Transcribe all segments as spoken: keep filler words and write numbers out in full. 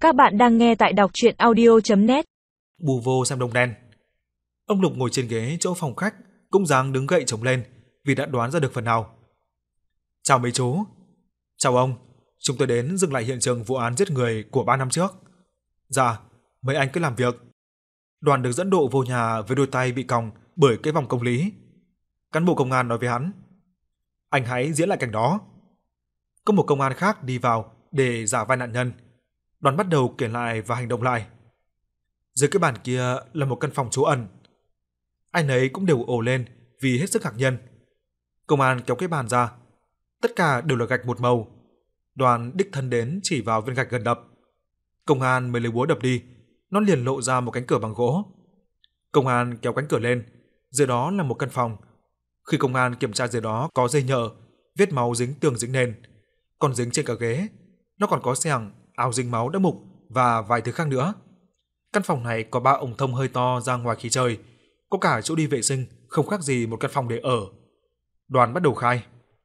Các bạn đang nghe tại đọc truyện audio chấm net. Bù vô xem đồng đen. Ông Lục ngồi trên ghế chỗ phòng khách, cũng dáng đứng gậy chống lên vì đã đoán ra được phần nào. Chào mấy chú. Chào ông, chúng tôi đến dừng lại hiện trường vụ án giết người của ba năm trước. Dạ, mấy anh cứ làm việc. Đoàn được dẫn độ vô nhà với đôi tay bị còng bởi cái vòng công lý. Cán bộ công an nói với hắn: anh hãy diễn lại cảnh đó. Có một công an khác đi vào để giả vai nạn nhân. Đoàn bắt đầu kể lại và hành động lại. Dưới cái bàn kia là một căn phòng trú ẩn. Ai nấy cũng đều ồ lên vì hết sức ngạc nhiên. Công an kéo cái bàn ra, tất cả đều là gạch một màu. Đoàn đích thân đến chỉ vào viên gạch gần đập. Công an mới lấy búa đập đi, nó liền lộ ra một cánh cửa bằng gỗ. Công an kéo cánh cửa lên, dưới đó là một căn phòng. Khi công an kiểm tra dưới đó có dây nhợ, vết máu dính tường dính nền, còn dính trên cả ghế. Nó còn có xẻng, áo dính máu đã mục và vài thứ khác nữa. Căn phòng này có ba ống thông hơi to ra ngoài khí trời, có cả chỗ đi vệ sinh, không khác gì một căn phòng để ở. Đoàn bắt đầu khai.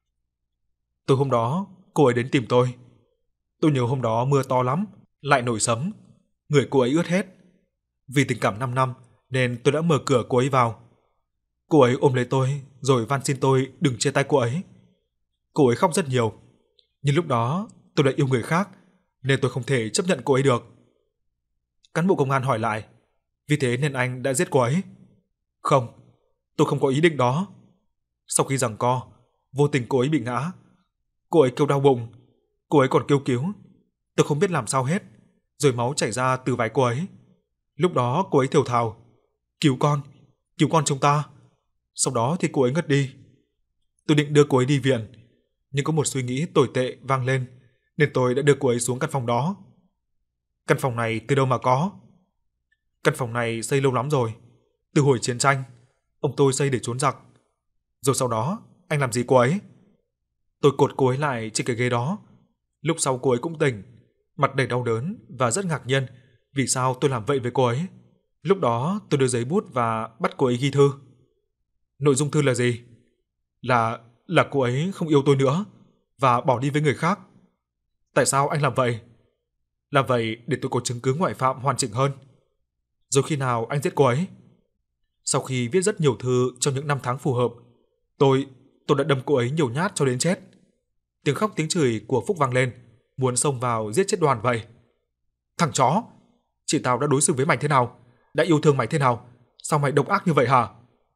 Tối hôm đó, cô ấy đến tìm tôi. Tôi nhớ hôm đó mưa to lắm, lại nổi sấm, người cô ấy ướt hết. Vì tình cảm năm năm nên tôi đã mở cửa cô ấy vào. Cô ấy ôm lấy tôi rồi van xin tôi đừng chia tay cô ấy. Cô ấy khóc rất nhiều, nhưng lúc đó tôi đã yêu người khác nên tôi không thể chấp nhận cô ấy được. Cán bộ công an hỏi lại: vì thế nên anh đã giết cô ấy? Không, tôi không có ý định đó. Sau khi giằng co, vô tình cô ấy bị ngã. Cô ấy kêu đau bụng, cô ấy còn kêu cứu. Tôi không biết làm sao hết, rồi máu chảy ra từ váy cô ấy. Lúc đó cô ấy thều thào: cứu con, cứu con chúng ta. Sau đó thì cô ấy ngất đi. Tôi định đưa cô ấy đi viện, nhưng có một suy nghĩ tồi tệ vang lên nên tôi đã đưa cô ấy xuống căn phòng đó. Căn phòng này từ đâu mà có? Căn phòng này xây lâu lắm rồi, từ hồi chiến tranh. Ông tôi xây để trốn giặc. Rồi sau đó anh làm gì cô ấy? Tôi cột cô ấy lại trên cái ghế đó. Lúc sau cô ấy cũng tỉnh, mặt đầy đau đớn và rất ngạc nhiên vì sao tôi làm vậy với cô ấy. Lúc đó tôi đưa giấy bút và bắt cô ấy ghi thư. Nội dung thư là gì? Là là cô ấy không yêu tôi nữa và bỏ đi với người khác. Tại sao anh làm vậy? Làm vậy để tôi có chứng cứ ngoại phạm hoàn chỉnh hơn. Rồi khi nào anh giết cô ấy? Sau khi viết rất nhiều thư trong những năm tháng phù hợp, tôi tôi đã đâm cô ấy nhiều nhát cho đến chết. Tiếng khóc tiếng chửi của Phúc vang lên, muốn xông vào giết chết Đoàn vậy. Thằng chó, chị tao đã đối xử với mày thế nào? Đã yêu thương mày thế nào? Sao mày độc ác như vậy hả?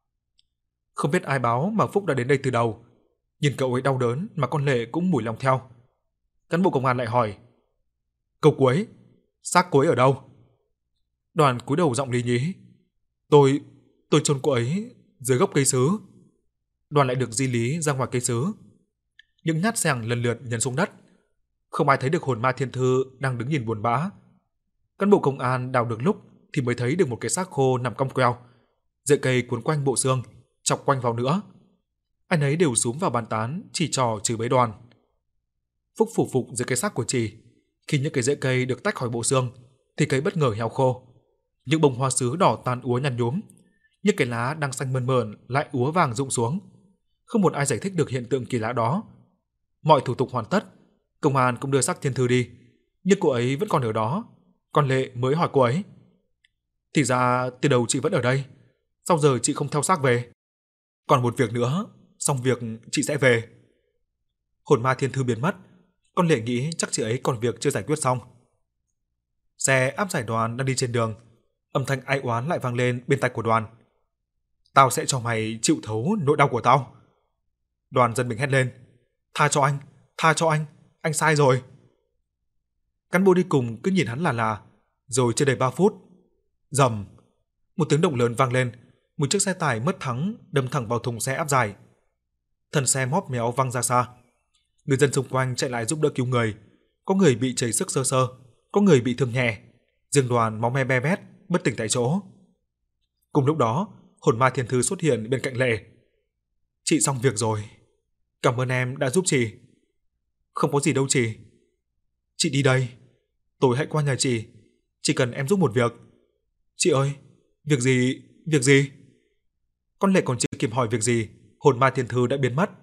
Không biết ai báo mà Phúc đã đến đây từ đầu. Nhìn cậu ấy đau đớn mà con Lệ cũng mủi lòng theo. Cán bộ công an lại hỏi: câu cuối, xác cô ấy ở đâu? Đoàn cúi đầu giọng lý nhí: Tôi, tôi chôn cô ấy dưới gốc cây sứ. Đoàn lại được di lý ra ngoài cây sứ. Những nhát xẻng lần lượt nhấn xuống đất. Không ai thấy được hồn ma thiên thư đang đứng nhìn buồn bã. Cán bộ công an đào được lúc thì mới thấy được một cái xác khô nằm cong queo, rễ cây cuốn quanh bộ xương, chọc quanh vào nữa. Anh ấy đều xúm vào bàn tán chỉ trò chửi bới Đoàn. Phúc phủ phục dưới cái xác của chị. Khi những cái rễ cây được tách khỏi bộ xương thì cây bất ngờ héo khô. Những bông hoa sứ đỏ tàn úa nhăn nhúm, những cái lá đang xanh mơn mởn lại úa vàng rụng xuống. Không một ai giải thích được hiện tượng kỳ lạ đó. Mọi thủ tục hoàn tất, công an cũng đưa xác thiên thư đi, nhưng cô ấy vẫn còn ở đó. Con Lệ mới hỏi cô ấy: thì ra từ đầu chị vẫn ở đây, sao giờ chị không theo xác về? Còn một việc nữa, xong việc chị sẽ về. Hồn ma thiên thư biến mất, con Lệ nghĩ chắc chị ấy còn việc chưa giải quyết xong. Xe áp giải Đoàn đang đi trên đường, âm thanh ai oán lại vang lên bên tai của Đoàn: tao sẽ cho mày chịu thấu nỗi đau của tao. Đoàn giật mình hét lên: tha cho anh, tha cho anh, anh sai rồi. Cán bộ đi cùng cứ nhìn hắn là là, rồi chưa đầy ba phút, rầm, một tiếng động lớn vang lên, một chiếc xe tải mất thắng đâm thẳng vào thùng xe áp giải. Thân xe móp méo văng ra xa. Người dân xung quanh chạy lại giúp đỡ cứu người, có người bị chảy sức sơ sơ, có người bị thương nhẹ, riêng Đoàn máu me be bét, bất tỉnh tại chỗ. Cùng lúc đó, hồn ma thiên thư xuất hiện bên cạnh Lệ. Chị xong việc rồi, cảm ơn em đã giúp chị. Không có gì đâu chị. Chị đi đây, tối hãy qua nhà chị, chỉ cần em giúp một việc. Chị ơi, việc gì, việc gì? Con Lệ còn chưa kịp hỏi việc gì, hồn ma thiên thư đã biến mất.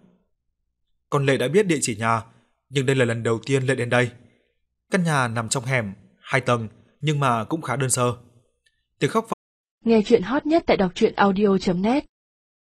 Con Lệ đã biết địa chỉ nhà, nhưng đây là lần đầu tiên Lệ đến đây. Căn nhà nằm trong hẻm, hai tầng nhưng mà cũng khá đơn sơ. Tiếng khóc Nghe chuyện hot nhất tại đọc truyện audio chấm net